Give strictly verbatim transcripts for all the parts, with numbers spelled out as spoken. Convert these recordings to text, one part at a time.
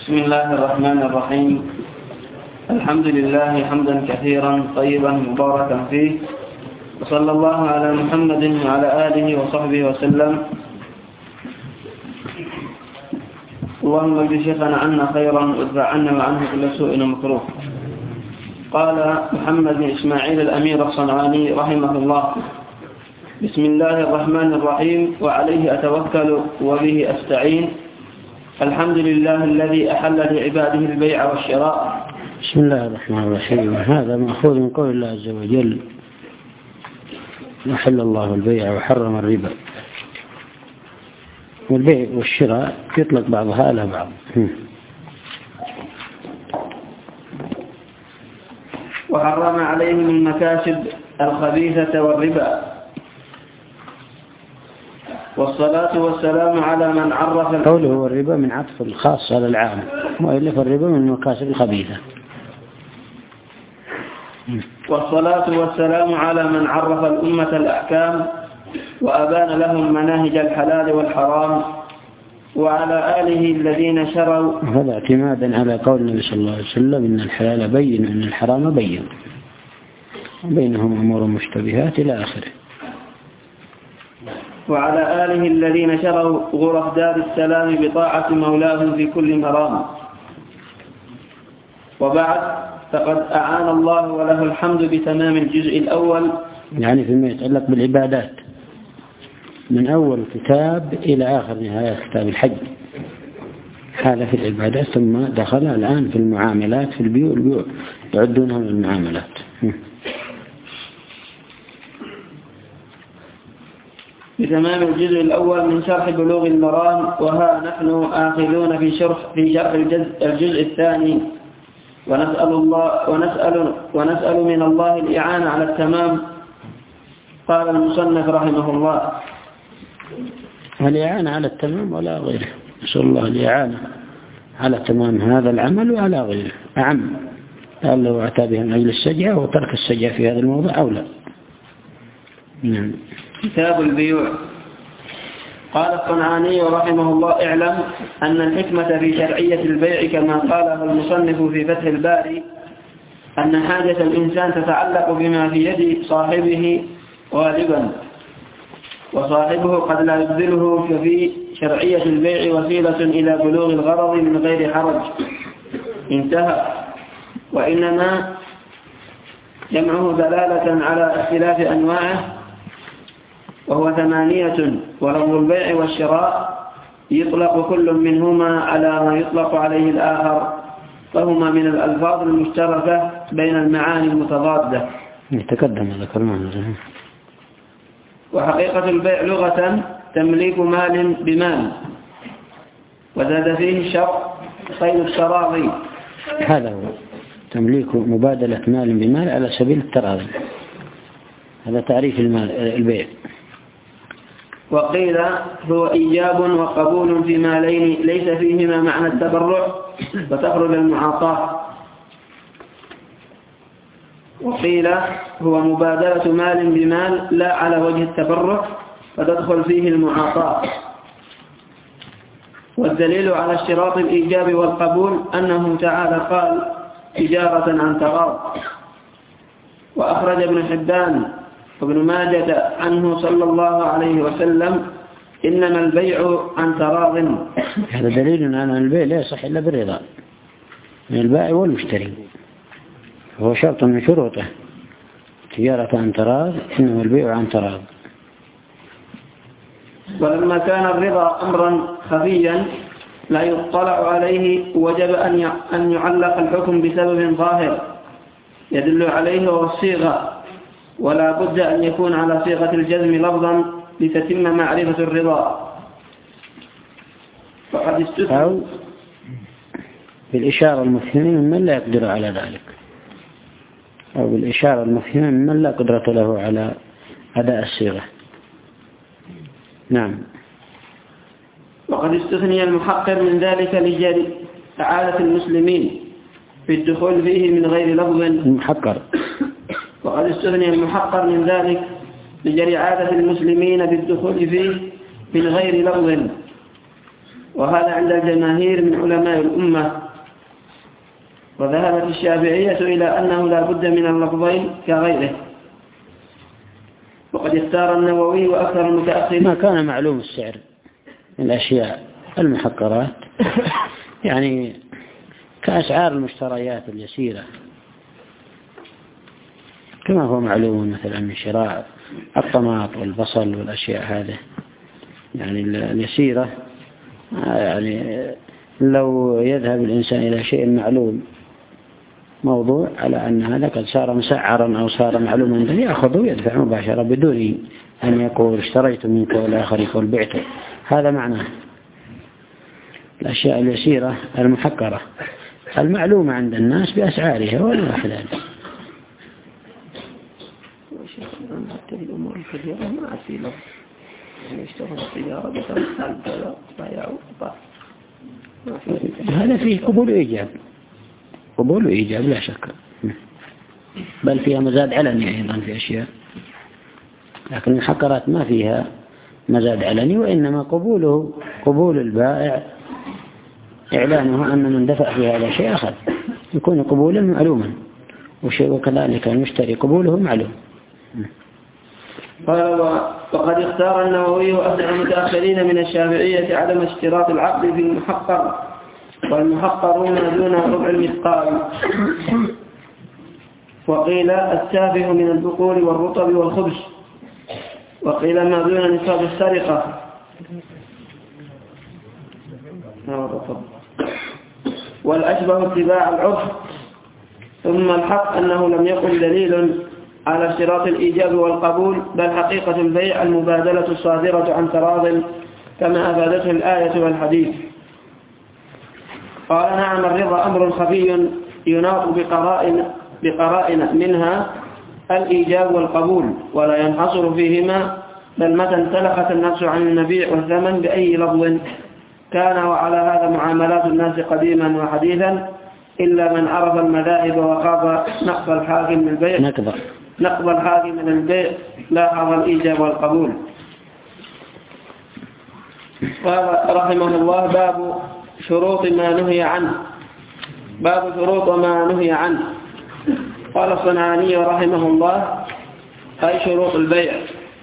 بسم الله الرحمن الرحيم. الحمد لله حمدا كثيرا طيبا مباركا فيه، وصلى الله على محمد وعلى آله وصحبه وسلم. اللهم اجعل شيخنا عنا خيرا وادفع عنا وعنه كل سوء ومكروه. قال محمد بن إسماعيل الأمير الصنعاني رحمه الله: بسم الله الرحمن الرحيم، وعليه أتوكل وبه أستعين. الحمد لله الذي أحل لعباده البيع والشراء. بسم الله الرحمن الرحيم. هذا مأخوذ من قول الله عز وجل: أحل الله البيع وحرم الربا. والبيع والشراء يطلق بعضها على بعض. وحرم عليهم المكاسب الخبيثة والربا. والصلاة والسلام على من عرف قوله والربا من عطف الخاص على العام، وإلا فالربا من المكاسب الخبيثة. والصلاة والسلام على من عرف الأمة الأحكام وأبان لهم مناهج الحلال والحرام، وعلى آله الذين شروا. هذا اعتمادا على قول النبي صلى الله عليه وسلم: إن الحلال بين وإن الحرام بين، بينهم أمور مشتبهات إلى آخره. وعلى آله الذين شروا غرف دار السلام بطاعة مولاهم في كل مرام. وبعد، فقد أعان الله وله الحمد بتمام الجزء الأول، يعني فيما يتعلق بالعبادات من أول كتاب إلى آخر نهاية كتاب الحج، هذا في العبادات، ثم دخل الآن في المعاملات، في البيوع البيوع يعدونها من المعاملات. بتمام الجزء الأول من شرح بلوغ المرام، وها نحن آخذون في شرح في شرح الجزء الثاني، ونسأل الله ونسأل ونسأل من الله الإعانة على التمام. قال المصنف رحمه الله: الإعانة على التمام ولا غيره. نسأل الله الإعانة على تمام هذا العمل وعلى غيره أعم، قال لو أتى به من أجل السجع وترك السجع في هذا الموضع أولى. نعم. كتاب البيوع. قال الصنعاني رحمه الله: اعلم أن الحكمة في شرعية البيع كما قاله المصنف في فتح الباري أن حاجة الإنسان تتعلق بما في يد صاحبه غالبا، وصاحبه قد لا يبذله، ففي شرعية البيع وسيلة إلى بلوغ الغرض من غير حرج. انتهى. وإنما جمعه دلالة على اختلاف أنواعه، وهو ثمانية. ولفظ البيع والشراء يطلق كل منهما على ما يطلق عليه الآخر، فهما من الألفاظ المشتركة بين المعاني المتضادة. يتقدم ذكرناه. وحقيقة البيع لغة تمليك مال بمال، وزاد فيه الشرط صيد التراضي. هذا هو تمليك مبادلة مال بمال على سبيل التراضي، هذا تعريف المال البيع. وقيل هو إيجاب وقبول في مالين ليس فيهما معنى التبرع فتخرج المعاطاة. وقيل هو مبادلة مال بمال لا على وجه التبرع فتدخل فيه المعاطاة. والدليل على اشتراط الإيجاب والقبول أنه تعالى قال: تجارة عن تراض. وأخرج ابن حبان وابن ماجة عنه صلى الله عليه وسلم: إنما البيع عن تراض. هذا دليل أن البيع لا يصح إلا بالرضا من البائع والمشتري، هو شرط من شروطه. تجارة عن تراض، إنما البيع عن تراض. ولما كان الرضا أمرا خفيا لا يطلع عليه، وجب أن يعلق الحكم بسبب ظاهر يدل عليه وهو الصيغة، ولا بد أن يكون على صيغة الجزم لفظا لتتم معرفة الرضا. فقد استثنى أو بالإشارة المفهمة ممن لا يقدر على ذلك، أو بالإشارة المفهمة ممن لا قدرة له على أداء الصيغة. نعم. وقد استثني المحقر من ذلك لجري عادة المسلمين في الدخول فيه من غير لفظ. المحقر وقد استثني المحقر من ذلك لجري عادة المسلمين بالدخول فيه من غير لفظ، وهذا عند الجماهير من علماء الأمة. وذهبت الشافعية إلى أنه لا بد من اللفظين كغيره. وقد اختار النووي وأكثر المتأخرين ما كان معلوم السعر من الأشياء المحقرات يعني كأسعار المشتريات اليسيرة كما هو معلوم مثلا من شراء الطماط والبصل والأشياء هذه يعني اليسيرة. يعني لو يذهب الإنسان إلى شيء معلوم موضوع على أن هذا قد صار مسعرا أو صار معلوما يأخذه ويدفع مباشرة بدون أن يقول اشتريت منك والآخر يقول بعته. هذا معناه الأشياء اليسيرة المحقرة المعلومة عند الناس بأسعارها ولا خلال. الأمور الكثيرة ما في لفظ يعني يشتغل التجارة بتمثال كذا بيع وطاع. هذا فيه قبول وإيجاب قبول وإيجاب لا شك، بل فيها مزاد علني أيضا في أشياء، لكن المحقرات ما فيها مزاد علني، وإنما قبوله قبول البائع إعلانه أن من دفع في هذا شيء أخذ يكون قبولا معلوما، وشيء وكذلك المشتري قبوله معلوم. قال وقد اختار النووي وأكثر المتأخرين من الشافعية عدم اشتراط العقد في المحقر، والمحقرون دون ربع المثقال. وقيل التافه من البقول والرطب والخبز، وقيل ما دون نصاب السرقة والأشبه اتباع العرف. ثم الحق أنه لم يكن دليل على اشتراط الإيجاب والقبول، بل حقيقة البيع المبادلة الصادرة عن تراض كما أفادته الآية والحديث. قال نعم الرضا أمر خفي يناط بقرائن, بقرائن منها الإيجاب والقبول، ولا ينحصر فيهما، بل متى انسلخت النفس عن المبيع والثمن بأي لفظ كان. وعلى هذا معاملات الناس قديما وحديثا، إلا من عرف المذاهب وخاف نقض الحاكم من البيع نقض نقض الحاكم من البيع لاحظ الإيجاب والقبول. قال رحمه الله باب شروط ما نهي عنه. باب شروط ما نهي عنه. قال الصنعاني رحمه الله أي شروط البيع.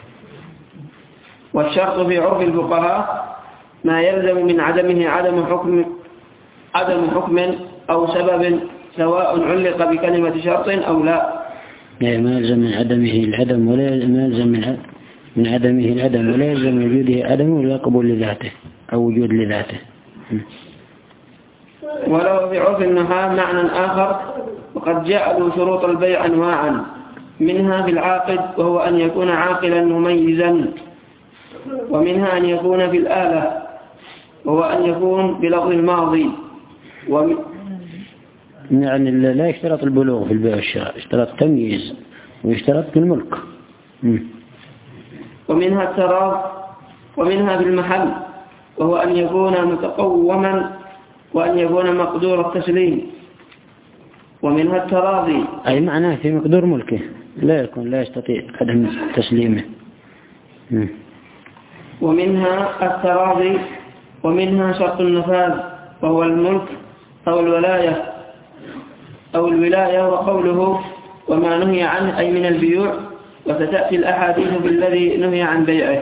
والشرط في عرف الفقهاء ما يلزم من عدمه عدم حكم عدم حكم أو سبب، سواء علق بكلمة شرط أو لا. يعني ما يلزم من عدمه العدم ولا ما يلزم من من عدمه العدم ولا يلزم من وجوده عدم ولا قبول لذاته أو وجود لذاته. ولو في عرف النحاة معنى آخر، وقد جعلوا شروط البيع أنواعا، منها في العاقد وهو أن يكون عاقلا مميزا، ومنها أن يكون في الآلة وهو أن يكون بلفظ الماضي. وم... يعني لا يشترط البلوغ في البيع والشراء، يشترط تمييز ويشترط في الملك. م. ومنها التراض، ومنها في المحل وهو أن يكون متقوما وأن يكون مقدور التسليم. ومنها التراضي أي معناه في مقدور ملكه لا يكون لا يستطيع عدم تسليمه. م. ومنها التراضي، ومنها شرط النفاذ وهو الملك أو الولاية أو الولاية. وقوله وما نهي عنه أي من البيوع، وستأتي الأحاديث بالذي نهي عن بيعه.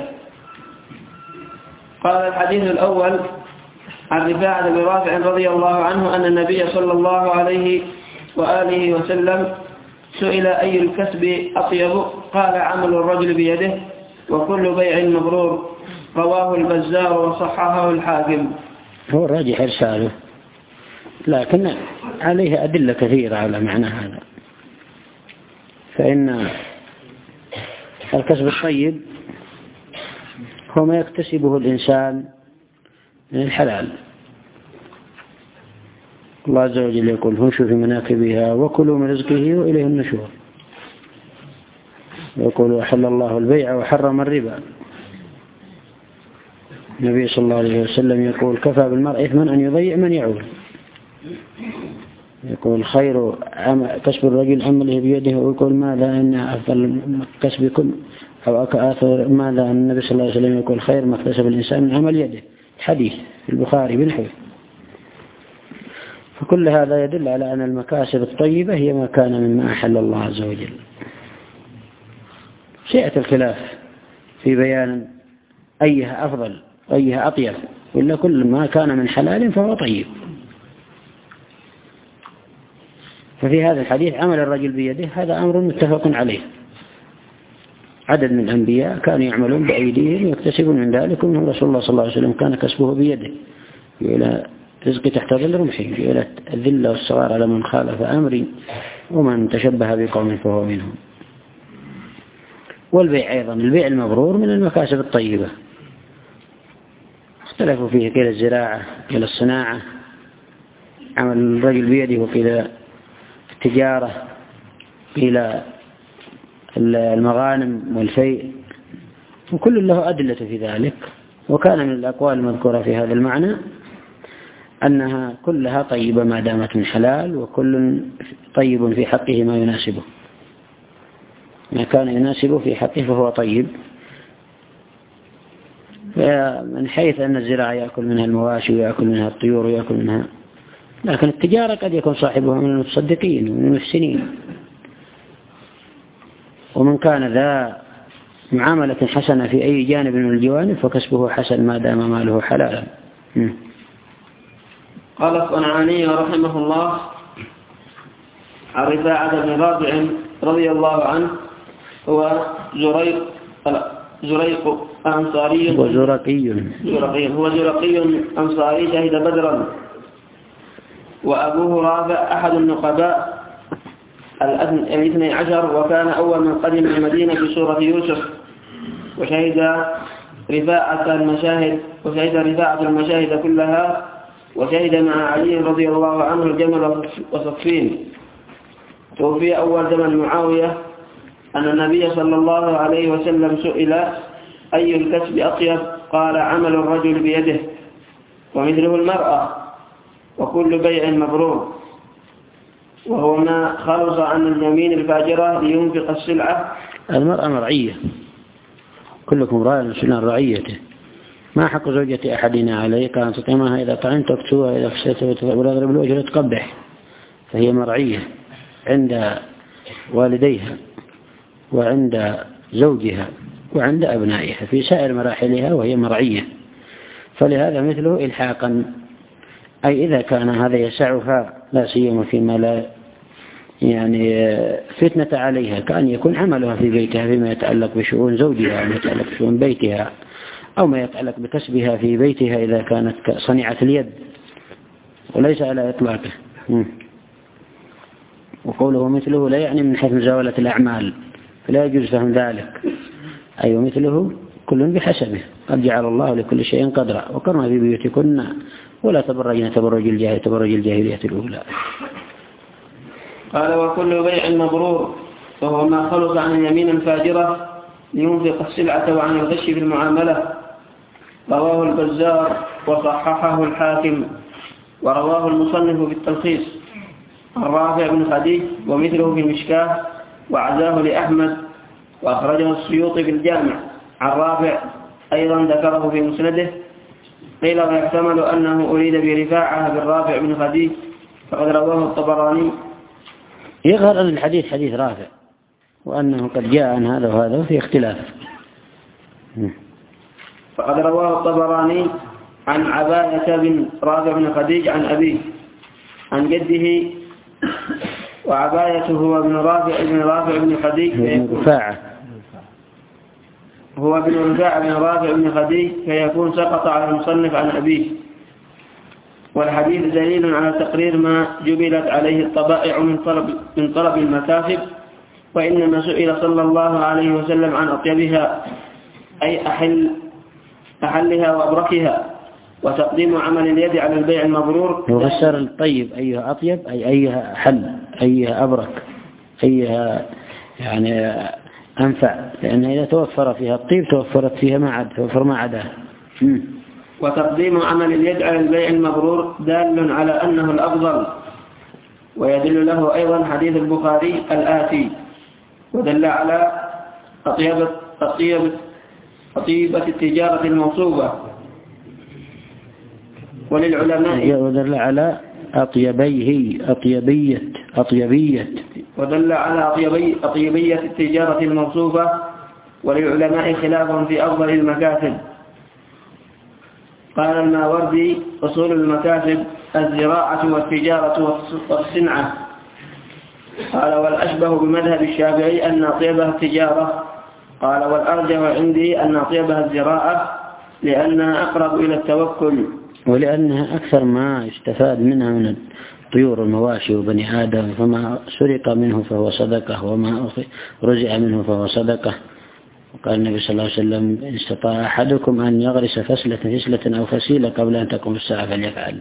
قال الحديث الأول عن رفاعة بن رافع رضي الله عنه أن النبي صلى الله عليه وآله وسلم سئل أي الكسب أطيب، قال عمل الرجل بيده وكل بيع مبرور. رواه البزار وصححه الحاكم. هو الراجح إرساله، لكن عليه أدلة كثيرة على معنى هذا. فإن الكسب الطيب هو ما يكتسبه الإنسان من الحلال. الله عز وجل يقول فامشوا في مناكبها وكلوا من رزقه وإليه النشور. يقول أحل الله البيع وحرم الربا. النبي صلى الله عليه وسلم يقول كفى بالمرء إثما أن يضيع من يعول. يقول خير كسب الرجل عمله بيده، ويقول ماذا أن أفضل كسبكم أو أكثر ماذا النبي صلى الله عليه وسلم يقول خير ما اكتسب الإنسان من عمل يده. حديث في البخاري بنحوه. فكل هذا يدل على أن المكاسب الطيبة هي ما كان مما أحل الله عز وجل. سيأتي الخلاف في بيان أيها أفضل أيها أطيب، وإلا كل ما كان من حلال فهو طيب. ففي هذا الحديث عمل الرجل بيده هذا أمر متفق عليه. عدد من الأنبياء كانوا يعملون بأيديهم ويكتسبون من ذلك، ومن رسول الله صلى الله عليه وسلم كان كسبه بيده، إلى رزق تحت ظل رمحه، إلى الذل والصغار على من خالف أمري، ومن تشبه بقوم فهو منهم. والبيع أيضا، البيع المبرور من المكاسب الطيبة، اختلفوا فيه قيل الزراعة قيل الصناعة، عمل الرجل بيده، وقيل التجارة، قيل المغانم والفيء، وكل له أدلة في ذلك. وكان من الأقوال المذكورة في هذا المعنى أنها كلها طيبة ما دامت من حلال، وكل طيب في حقه ما يناسبه، ما كان يناسبه في حقه فهو طيب. من حيث أن الزراعة يأكل منها المواشي ويأكل منها الطيور ويأكل منها، لكن التجارة قد يكون صاحبها من المتصدقين ومن المحسنين. ومن كان ذا معاملة حسنة في أي جانب من الجوانب فكسبه حسن ما دام ماله حلالا. قال الصنعاني رحمه الله عن رفاعة بن رافع رضي الله عنه، هو زريق زريق أنصاري وزرقي زرقي هو زرقي أنصاري شهد بدرا، وأبوه رافع أحد النقباء الاثني عشر، وكان أول من قدم المدينة في سورة يوسف، وشهد رفاعة المشاهد وشهد رفاعة المشاهد كلها، وشهد مع علي رضي الله عنه الجمل وصفين. توفي أول زمن معاوية أن النبي صلى الله عليه وسلم سئل أي الكسب أطيب؟ قال عمل الرجل بيده، ومثله المرأة، وكل بيع مبرور، وهو ما خلص عن اليمين الفاجرة لينفق السلعة. المرأة مرعية، كلكم راع مسؤول عن رعيته. ما حق زوجة أحدنا عليك أن تطعمها إذا طعمت تكسوها إذا خشيت ولا تضرب الوجه تقبح، فهي مرعية عند والديها وعند زوجها وعند أبنائها في سائر مراحلها، وهي مرعية. فلهذا مثله إلحاقا، أي إذا كان هذا يسعها لا سيما فيما لا يعني فتنة عليها، كأن يكون عملها في بيتها فيما يتعلق بشؤون زوجها أو ما يتعلق بشؤون بيتها، أو ما يتعلق بكسبها في بيتها إذا كانت صنيعة اليد، وليس على إطلاقه. وقوله مثله لا يعني من حيث مزاولة الأعمال، فلا يجوز فهم ذلك. أي أيوة مثله كل بحسبه، قد جعل الله لكل شيء قدرا، وقرنا في بيوتكن ولا تبرجن تبرج الجاهلية تبرج الجاهلية الأولى. قال وكل بيع مبرور، وهو ما خلص عن اليمين الفاجرة لينفق السلعة وعن الغش في المعاملة. رواه البزار وصححه الحاكم، ورواه المصنف بالتلخيص عن رافع بن خديج ومثله في المشكاة، وعزاه لأحمد، وأخرجه السيوطي في الجامع عن رافع أيضا ذكره في مسنده. قيل ويحتمل أنه أريد برفاعة بالرافع بن خديج، فقد رواه الطبراني. يظهر أن الحديث حديث رافع، وأنه قد جاء عن هذا وهذا في اختلاف. فقد رواه الطبراني عن عباية بن رافع بن خديج عن أبيه عن جده، وعباية هو ابن رافع بن رافع بن خديج رفاعة هو ابن رفاعة بن رافع بن خديج، فيكون سقط على المصنف عن أبيه. والحديث دليل على تقرير ما جبلت عليه الطبائع من طلب من طلب المكاسب، وإنما سئل صلى الله عليه وسلم عن أطيبها، أي أحل أحلها وأبركها، وتقديم عمل اليد على البيع المبرور. وفسر الطيب أيها أطيب أي أيها أحل أيها أبرك أيها يعني أنفع، لأن إذا توفر فيها الطيب توفرت فيها ما عدا توفر ما عدا. وتقديم عمل اليد على البيع المبرور دال على أنه الأفضل، ويدل له أيضا حديث البخاري الآتي، ودل على أطيبة أطيبة أطيبة التجارة الموصوبة. وللعلماء ودل على أطيبيه أطيبية أطيبية ودل على أطيبي أطيبية التجارة الموصوفة. وللعلماء خلاف في أفضل المكاسب. قال الماوردي: أصول المكاسب الزراعة والتجارة والصنعة. قال: والأشبه بمذهب الشافعي أن أطيبها التجارة. قال: والأرجح عندي أن أطيبها الزراعة لأنها أقرب إلى التوكل، ولأنها أكثر ما يستفاد منها من طيور المواشي وبني آدم، فما سرق منه فهو صدقة، وما رزع منه فهو صدقة. وقال النبي صلى الله عليه وسلم: إن استطاع أحدكم أن يغرس فسلة فسلة أو فسيلة قبل أن تقوم الساعة فليفعل.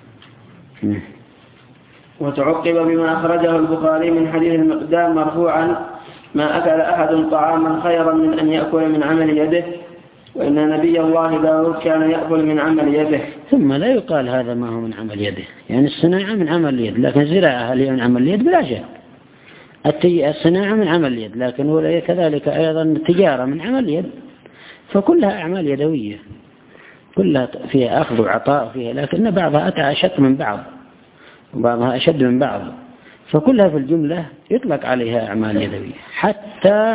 وتعقب بما أخرجه البخاري من حديث المقدام مرفوعا: ما أكل أحد طعاما خيرا من أن يأكل من عمل يده، وإن نبي الله داود كان يأكل من عمل يده. ثم لا يقال هذا ما هو من عمل يده، يعني الصناعة من عمل اليد، لكن الزراعة هل هي من عمل اليد؟ بلا شك. الصناعة من عمل اليد، لكن كذلك أيضا التجارة من عمل اليد، فكلها أعمال يدوية، كلها فيها أخذ وعطاء فيها، لكن بعضها أتى أشد من بعض وبعضها أشد من بعض، فكلها في الجملة يطلق عليها أعمال يدوية. حتى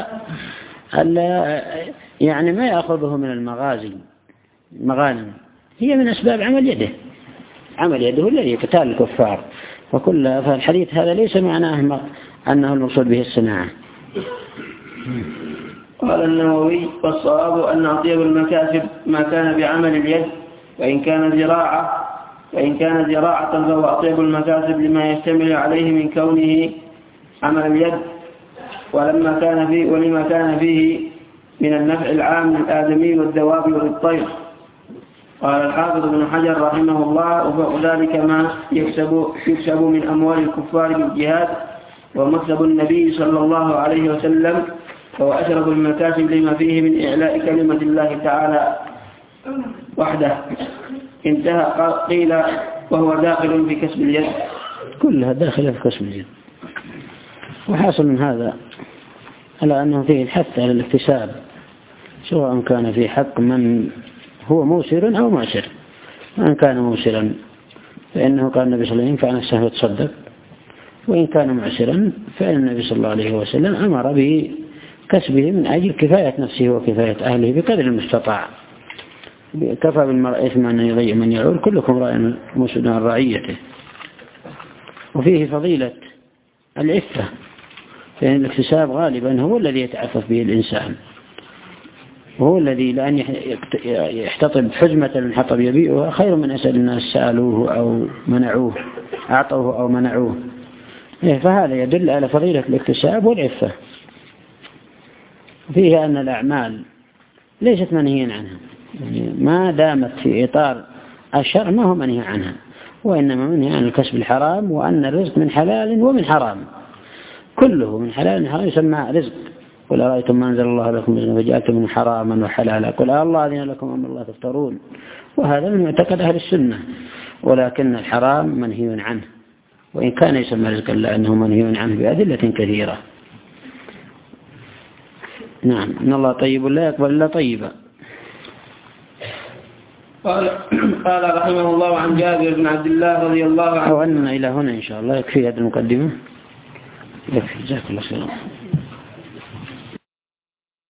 يعني ما يأخذه من المغازي المغانم هي من أسباب عمل يده، عمل يده الذي قتال الكفار، فكلها. فالحديث هذا ليس معناه أنه المقصود به الصناعة. قال النووي: والصواب أن أطيب المكاسب ما كان بعمل اليد، وإن كان زراعة وإن كان زراعة فهو أطيب المكاسب لما يشتمل عليه من كونه عمل اليد، ولما كان فيه ولما كان فيه من النفع العام للآدمي والدواب وللطير. قال الحافظ ابن حجر رحمه الله: وفوق ذلك ما يكسب, يكسب من أموال الكفار بالجهاد ومكسب النبي صلى الله عليه وسلم، فهو أشرف المكاسب لما فيه من إعلاء كلمة الله تعالى وحده. انتهى. قيل: وهو داخل في كسب اليد. كلها داخلة في كسب اليد. وحاصل من هذا على أنه فيه الحث على الاكتساب، سواء كان في حق من هو موسر أو معسر. وإن كان موسرا فإنه قال النبي صلى الله عليه وسلم: ينفع نفسه يتصدق. وإن كان معسرا فإن النبي صلى الله عليه وسلم أمر بكسبه من أجل كفاية نفسه وكفاية أهله بقدر المستطاع. كفى بالمرء إثما أن يضيع من يعول، كلكم راع مسؤول عن رعيته. وفيه فضيلة العفة، فإن الاكتساب غالبا هو الذي يتعفف به الإنسان، وهو الذي لأن يحتطب حزمة من حطب يبيعها خير من أسأل الناس سألوه أو منعوه أعطوه أو منعوه. فهذا يدل على فضيلة الاكتساب والعفة. فيه أن الأعمال ليست منهيا عنها، يعني ما دامت في إطار الشرع ما هو منهي عنها، وإنما منهي عن الكسب الحرام، وأن الرزق من حلال ومن حرام، كله من حلال ومن حرام يسمى رزق. قل أرأيتم ما أنزل الله لكم رزقا فجعلتم من حراما وحلالا قل الله أذن لكم أم الله تفترون. وهذا من معتقد أهل السنة، ولكن الحرام منهي عنه، وإن كان يسمى رزقا لأنه منهي عنه بأدلة كثيرة. نعم. إن الله طيب لا يقبل إلا طيبا. قال قال رحمه الله عن جابر بن عبد الله رضي الله عنه. أو أننا إلى هنا إن شاء الله، يكفي هذه المقدمة، يكفي. جزاك الله خيرا.